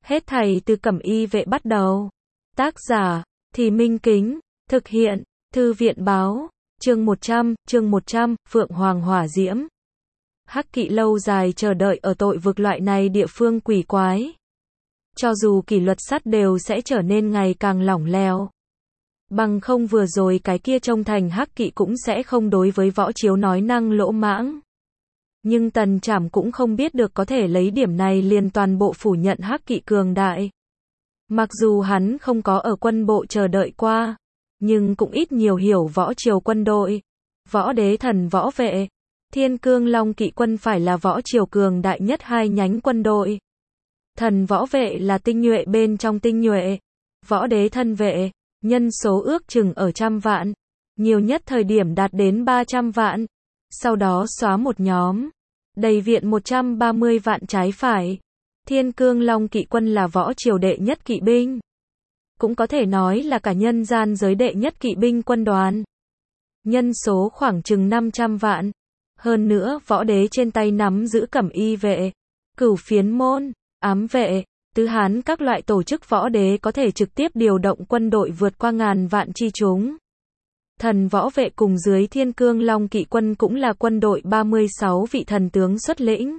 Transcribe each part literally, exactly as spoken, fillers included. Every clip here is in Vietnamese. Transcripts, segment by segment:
Hết thảy từ Cẩm Y vệ bắt đầu. Tác giả, Thì Minh Kính, thực hiện, Thư viện báo, chương một trăm, chương một trăm, Phượng Hoàng Hỏa Diễm. Hắc Kỵ lâu dài chờ đợi ở tội vực loại này địa phương quỷ quái. Cho dù kỷ luật sắt đều sẽ trở nên ngày càng lỏng lẻo. Bằng không vừa rồi cái kia trông thành Hắc Kỵ cũng sẽ không đối với Võ Chiếu nói năng lỗ mãng. Nhưng Tần Trảm cũng không biết được có thể lấy điểm này liền toàn bộ phủ nhận Hắc Kỵ cường đại. Mặc dù hắn không có ở quân bộ chờ đợi qua, nhưng cũng ít nhiều hiểu Võ Triều quân đội. Võ Đế Thần Võ Vệ, Thiên Cương Long Kỵ quân phải là Võ Triều cường đại nhất hai nhánh quân đội. Thần Võ Vệ là tinh nhuệ bên trong tinh nhuệ. Võ Đế Thân Vệ, nhân số ước chừng ở trăm vạn, nhiều nhất thời điểm đạt đến ba trăm vạn. Sau đó xóa một nhóm, đầy viện một trăm ba mươi vạn trái phải. Thiên Cương Long Kỵ quân là Võ Triều đệ nhất kỵ binh. Cũng có thể nói là cả nhân gian giới đệ nhất kỵ binh quân đoàn. Nhân số khoảng chừng năm trăm vạn. Hơn nữa, Võ Đế trên tay nắm giữ Cẩm Y vệ, Cửu Phiến môn, Ám vệ, Tứ Hán các loại tổ chức. Võ Đế có thể trực tiếp điều động quân đội vượt qua ngàn vạn chi chúng. Thần Võ Vệ cùng dưới Thiên Cương Long Kỵ quân cũng là quân đội ba mươi sáu vị thần tướng xuất lĩnh.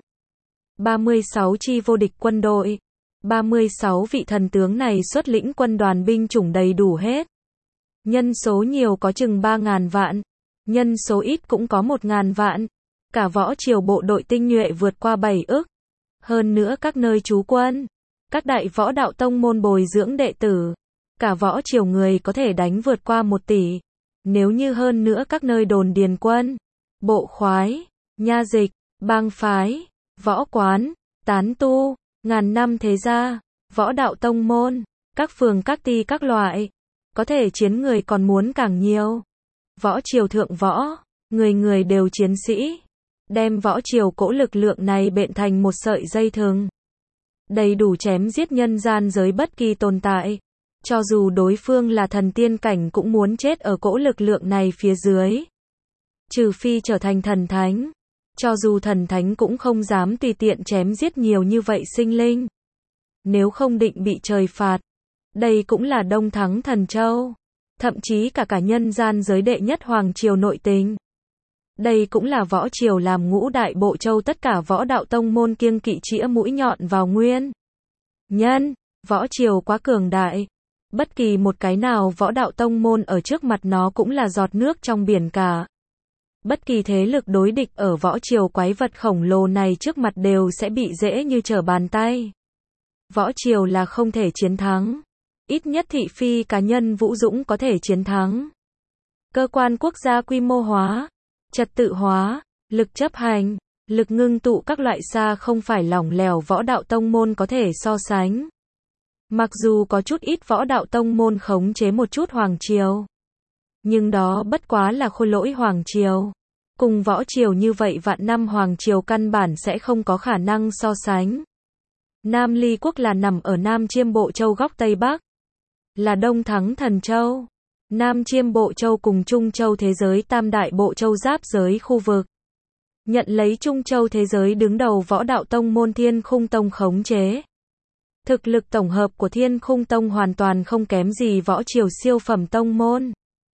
ba mươi sáu chi vô địch quân đội. ba mươi sáu vị thần tướng này xuất lĩnh quân đoàn binh chủng đầy đủ hết. Nhân số nhiều có chừng ba ngàn vạn. Nhân số ít cũng có một ngàn vạn. Cả Võ Triều bộ đội tinh nhuệ vượt qua bảy ức. Hơn nữa các nơi trú quân, các đại võ đạo tông môn bồi dưỡng đệ tử. Cả Võ Triều người có thể đánh vượt qua một tỷ. Nếu như hơn nữa các nơi đồn điền quân, bộ khoái, nha dịch, bang phái, võ quán, tán tu, ngàn năm thế gia, võ đạo tông môn, các phường các ty các loại, có thể chiến người còn muốn càng nhiều. Võ Triều thượng võ, người người đều chiến sĩ, đem Võ Triều cỗ lực lượng này bện thành một sợi dây thừng, đầy đủ chém giết nhân gian giới bất kỳ tồn tại. Cho dù đối phương là thần tiên cảnh cũng muốn chết ở cỗ lực lượng này phía dưới. Trừ phi trở thành thần thánh. Cho dù thần thánh cũng không dám tùy tiện chém giết nhiều như vậy sinh linh. Nếu không định bị trời phạt. Đây cũng là Đông Thắng Thần Châu. Thậm chí cả cả nhân gian giới đệ nhất Hoàng Triều nội tình. Đây cũng là Võ Triều làm ngũ đại bộ châu tất cả võ đạo tông môn kiêng kỵ chĩa mũi nhọn vào nguyên nhân. Võ Triều quá cường đại. Bất kỳ một cái nào võ đạo tông môn ở trước mặt nó cũng là giọt nước trong biển cả. Bất kỳ thế lực đối địch ở Võ Triều quái vật khổng lồ này trước mặt đều sẽ bị dễ như trở bàn tay. Võ Triều là không thể chiến thắng. Ít nhất thị phi cá nhân vũ dũng có thể chiến thắng. Cơ quan quốc gia quy mô hóa, trật tự hóa, lực chấp hành, lực ngưng tụ các loại xa không phải lỏng lẻo võ đạo tông môn có thể so sánh. Mặc dù có chút ít võ đạo tông môn khống chế một chút Hoàng Triều, nhưng đó bất quá là khôi lỗi Hoàng Triều. Cùng Võ Triều như vậy vạn năm Hoàng Triều căn bản sẽ không có khả năng so sánh. Nam Ly Quốc là nằm ở Nam Chiêm Bộ Châu góc Tây Bắc, là Đông Thắng Thần Châu. Nam Chiêm Bộ Châu cùng Trung Châu thế giới tam đại bộ châu giáp giới khu vực. Nhận lấy Trung Châu thế giới đứng đầu võ đạo tông môn Thiên Khung Tông khống chế. Thực lực tổng hợp của Thiên Khung Tông hoàn toàn không kém gì Võ Triều siêu phẩm tông môn.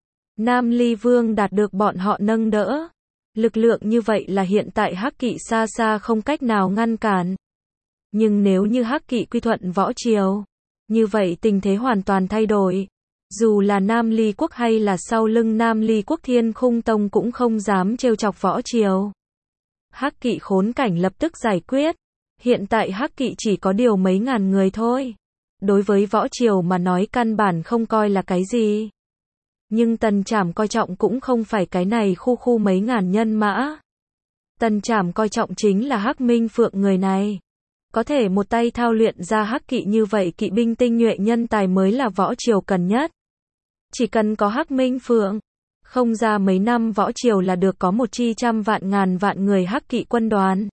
Nam Ly Vương đạt được bọn họ nâng đỡ. Lực lượng như vậy là hiện tại Hắc Kỵ xa xa không cách nào ngăn cản. Nhưng nếu như Hắc Kỵ quy thuận Võ Triều, như vậy tình thế hoàn toàn thay đổi. Dù là Nam Ly Quốc hay là sau lưng Nam Ly Quốc Thiên Khung Tông cũng không dám trêu chọc Võ Triều. Hắc Kỵ khốn cảnh lập tức giải quyết. Hiện tại Hắc Kỵ chỉ có điều mấy ngàn người thôi. Đối với Võ Triều mà nói căn bản không coi là cái gì. Nhưng Tần Trảm coi trọng cũng không phải cái này khu khu mấy ngàn nhân mã. Tần Trảm coi trọng chính là Hắc Minh Phượng người này. Có thể một tay thao luyện ra Hắc Kỵ như vậy kỵ binh tinh nhuệ nhân tài mới là Võ Triều cần nhất. Chỉ cần có Hắc Minh Phượng, không ra mấy năm Võ Triều là được có một chi trăm vạn ngàn vạn người Hắc Kỵ quân đoàn.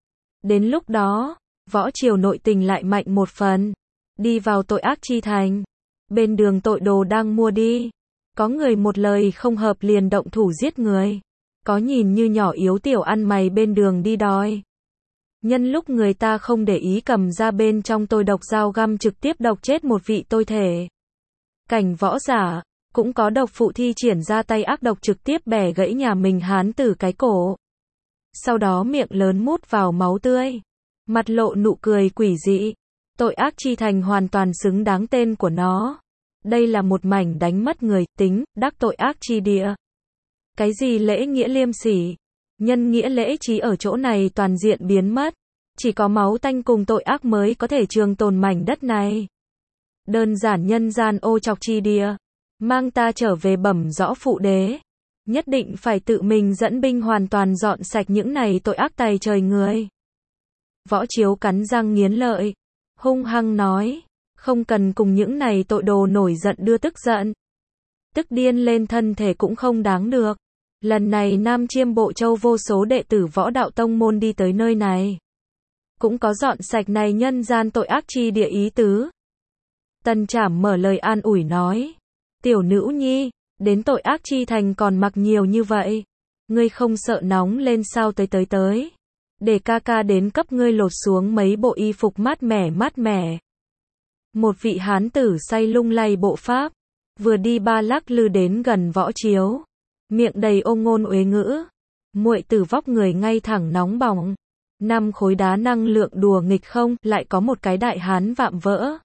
Đến lúc đó, Võ Triều nội tình lại mạnh một phần. Đi vào tội ác chi thành. Bên đường tội đồ đang mua đi. Có người một lời không hợp liền động thủ giết người. Có nhìn như nhỏ yếu tiểu ăn mày bên đường đi đòi Nhân lúc người ta không để ý cầm ra bên trong tôi độc dao găm trực tiếp độc chết một vị tôi thể. Cảnh võ giả, cũng có độc phụ thi triển ra tay ác độc trực tiếp bẻ gãy nhà mình hán tử cái cổ. Sau đó miệng lớn mút vào máu tươi. Mặt lộ nụ cười quỷ dị. Tội ác chi thành hoàn toàn xứng đáng tên của nó. Đây là một mảnh đánh mất người, tính, đắc tội ác chi địa. Cái gì lễ nghĩa liêm sỉ? Nhân nghĩa lễ trí ở chỗ này toàn diện biến mất. Chỉ có máu tanh cùng tội ác mới có thể trường tồn mảnh đất này. Đơn giản nhân gian ô chọc chi địa. Mang ta trở về bẩm rõ phụ đế. Nhất định phải tự mình dẫn binh hoàn toàn dọn sạch những này tội ác tày trời người. Võ Chiếu cắn răng nghiến lợi. Hung hăng nói. Không cần cùng những này tội đồ nổi giận đưa tức giận. Tức điên lên thân thể cũng không đáng được. Lần này Nam Chiêm Bộ Châu vô số đệ tử võ đạo tông môn đi tới nơi này. Cũng có dọn sạch này nhân gian tội ác chi địa ý tứ. Tần Trảm mở lời an ủi nói. Tiểu nữ nhi, đến tội ác chi thành còn mặc nhiều như vậy. Ngươi không sợ nóng lên sao tới tới tới. Để ca ca đến cấp ngươi lột xuống mấy bộ y phục mát mẻ mát mẻ. Một vị hán tử say lung lay bộ pháp. Vừa đi ba lắc lư đến gần Võ Chiếu. Miệng đầy ô ngôn uế ngữ. Muội tử vóc người ngay thẳng nóng bỏng. Năm khối đá năng lượng đùa nghịch không, lại có một cái đại hán vạm vỡ.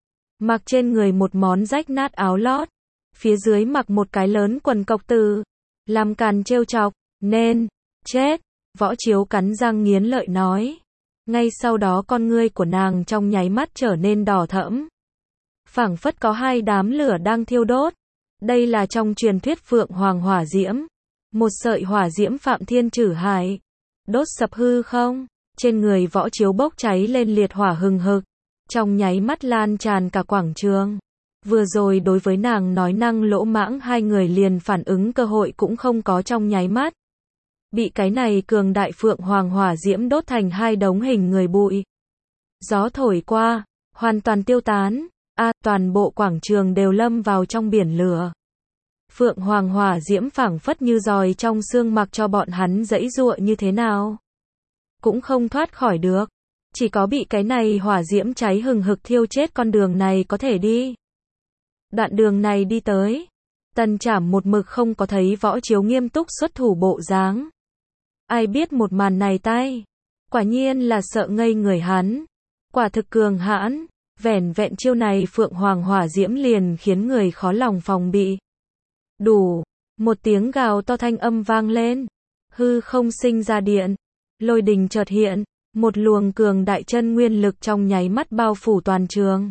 Mặc trên người một món rách nát áo lót. Phía dưới mặc một cái lớn quần cộc tử. Làm càn trêu chọc, nên, chết. Võ Chiếu cắn răng nghiến lợi nói. Ngay sau đó con ngươi của nàng trong nháy mắt trở nên đỏ thẫm. Phảng phất có hai đám lửa đang thiêu đốt. Đây là trong truyền thuyết Phượng Hoàng hỏa diễm. Một sợi hỏa diễm phạm thiên trử hải. Đốt sập hư không. Trên người Võ Chiếu bốc cháy lên liệt hỏa hừng hực. Trong nháy mắt lan tràn cả quảng trường. Vừa rồi đối với nàng nói năng lỗ mãng hai người liền phản ứng cơ hội cũng không có trong nháy mắt. Bị cái này cường đại Phượng Hoàng hỏa diễm đốt thành hai đống hình người bụi. Gió thổi qua, hoàn toàn tiêu tán. A, à, toàn bộ quảng trường đều lâm vào trong biển lửa. Phượng Hoàng hỏa diễm phảng phất như giòi trong xương mặc cho bọn hắn giãy giụa như thế nào. Cũng không thoát khỏi được. Chỉ có bị cái này hỏa diễm cháy hừng hực thiêu chết con đường này có thể đi. Đoạn đường này đi tới. Tần Trảm một mực không có thấy Võ Chiếu nghiêm túc xuất thủ bộ dáng. Ai biết một màn này tay. Quả nhiên là sợ ngây người hắn. Quả thực cường hãn. Vẻn vẹn chiêu này Phượng Hoàng hỏa diễm liền khiến người khó lòng phòng bị. Đủ. Một tiếng gào to thanh âm vang lên. Hư không sinh ra điện. Lôi đình chợt hiện. Một luồng cường đại chân nguyên lực trong nháy mắt bao phủ toàn trường.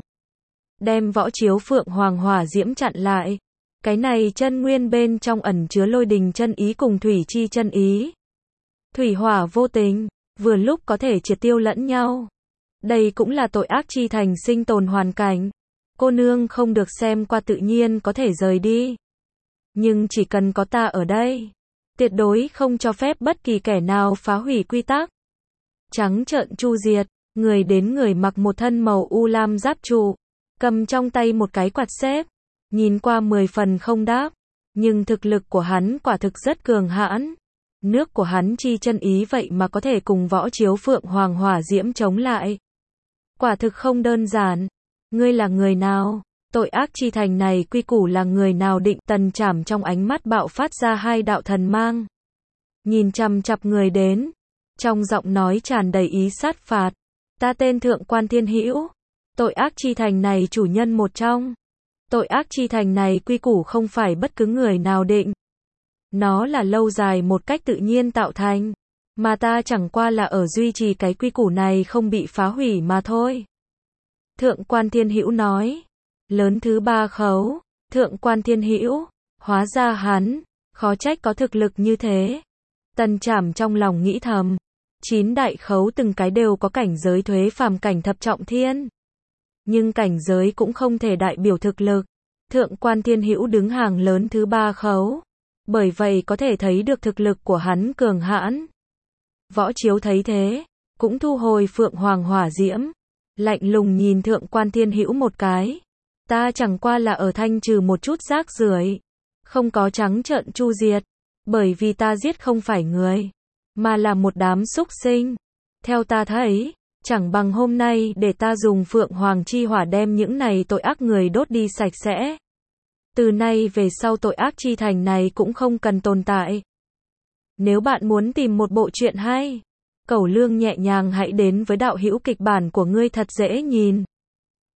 Đem Võ Chiếu Phượng Hoàng hỏa diễm chặn lại. Cái này chân nguyên bên trong ẩn chứa lôi đình chân ý cùng thủy chi chân ý. Thủy hỏa vô tình, vừa lúc có thể triệt tiêu lẫn nhau. Đây cũng là tội ác chi thành sinh tồn hoàn cảnh. Cô nương không được xem qua tự nhiên có thể rời đi. Nhưng chỉ cần có ta ở đây, tuyệt đối không cho phép bất kỳ kẻ nào phá hủy quy tắc. Trắng trợn chu diệt, người đến người mặc một thân màu u lam giáp trụ, cầm trong tay một cái quạt xếp, nhìn qua mười phần không đáp, nhưng thực lực của hắn quả thực rất cường hãn. Nước của hắn chi chân ý vậy mà có thể cùng Võ Chiếu Phượng Hoàng hỏa diễm chống lại. Quả thực không đơn giản. Ngươi là người nào? Tội ác chi thành này quy củ là người nào định? Tần Trảm trong ánh mắt bạo phát ra hai đạo thần mang. Nhìn chằm chằm người đến. Trong giọng nói tràn đầy ý sát phạt. Ta tên Thượng Quan Thiên Hữu. Tội ác chi thành này chủ nhân một trong. Tội ác chi thành này quy củ không phải bất cứ người nào định. Nó là lâu dài một cách tự nhiên tạo thành. Mà ta chẳng qua là ở duy trì cái quy củ này không bị phá hủy mà thôi. Thượng Quan Thiên Hữu nói. Lớn thứ ba khấu. Thượng Quan Thiên Hữu. Hóa ra hắn. Khó trách có thực lực như thế. Tần Trảm trong lòng nghĩ thầm. Chín đại khấu từng cái đều có cảnh giới thuế phàm cảnh thập trọng thiên. Nhưng cảnh giới cũng không thể đại biểu thực lực. Thượng Quan Thiên Hữu đứng hàng lớn thứ ba khấu. Bởi vậy có thể thấy được thực lực của hắn cường hãn. Võ Chiếu thấy thế, cũng thu hồi Phượng Hoàng hỏa diễm, lạnh lùng nhìn Thượng Quan Thiên Hữu một cái. Ta chẳng qua là ở thanh trừ một chút rác rưởi, không có trắng trợn chu diệt, bởi vì ta giết không phải người, mà là một đám súc sinh. Theo ta thấy, chẳng bằng hôm nay để ta dùng Phượng Hoàng chi hỏa đem những này tội ác người đốt đi sạch sẽ. Từ nay về sau tội ác chi thành này cũng không cần tồn tại. Nếu bạn muốn tìm một bộ truyện hay, Cẩu Lương nhẹ nhàng hãy đến với đạo hữu kịch bản của ngươi thật dễ nhìn.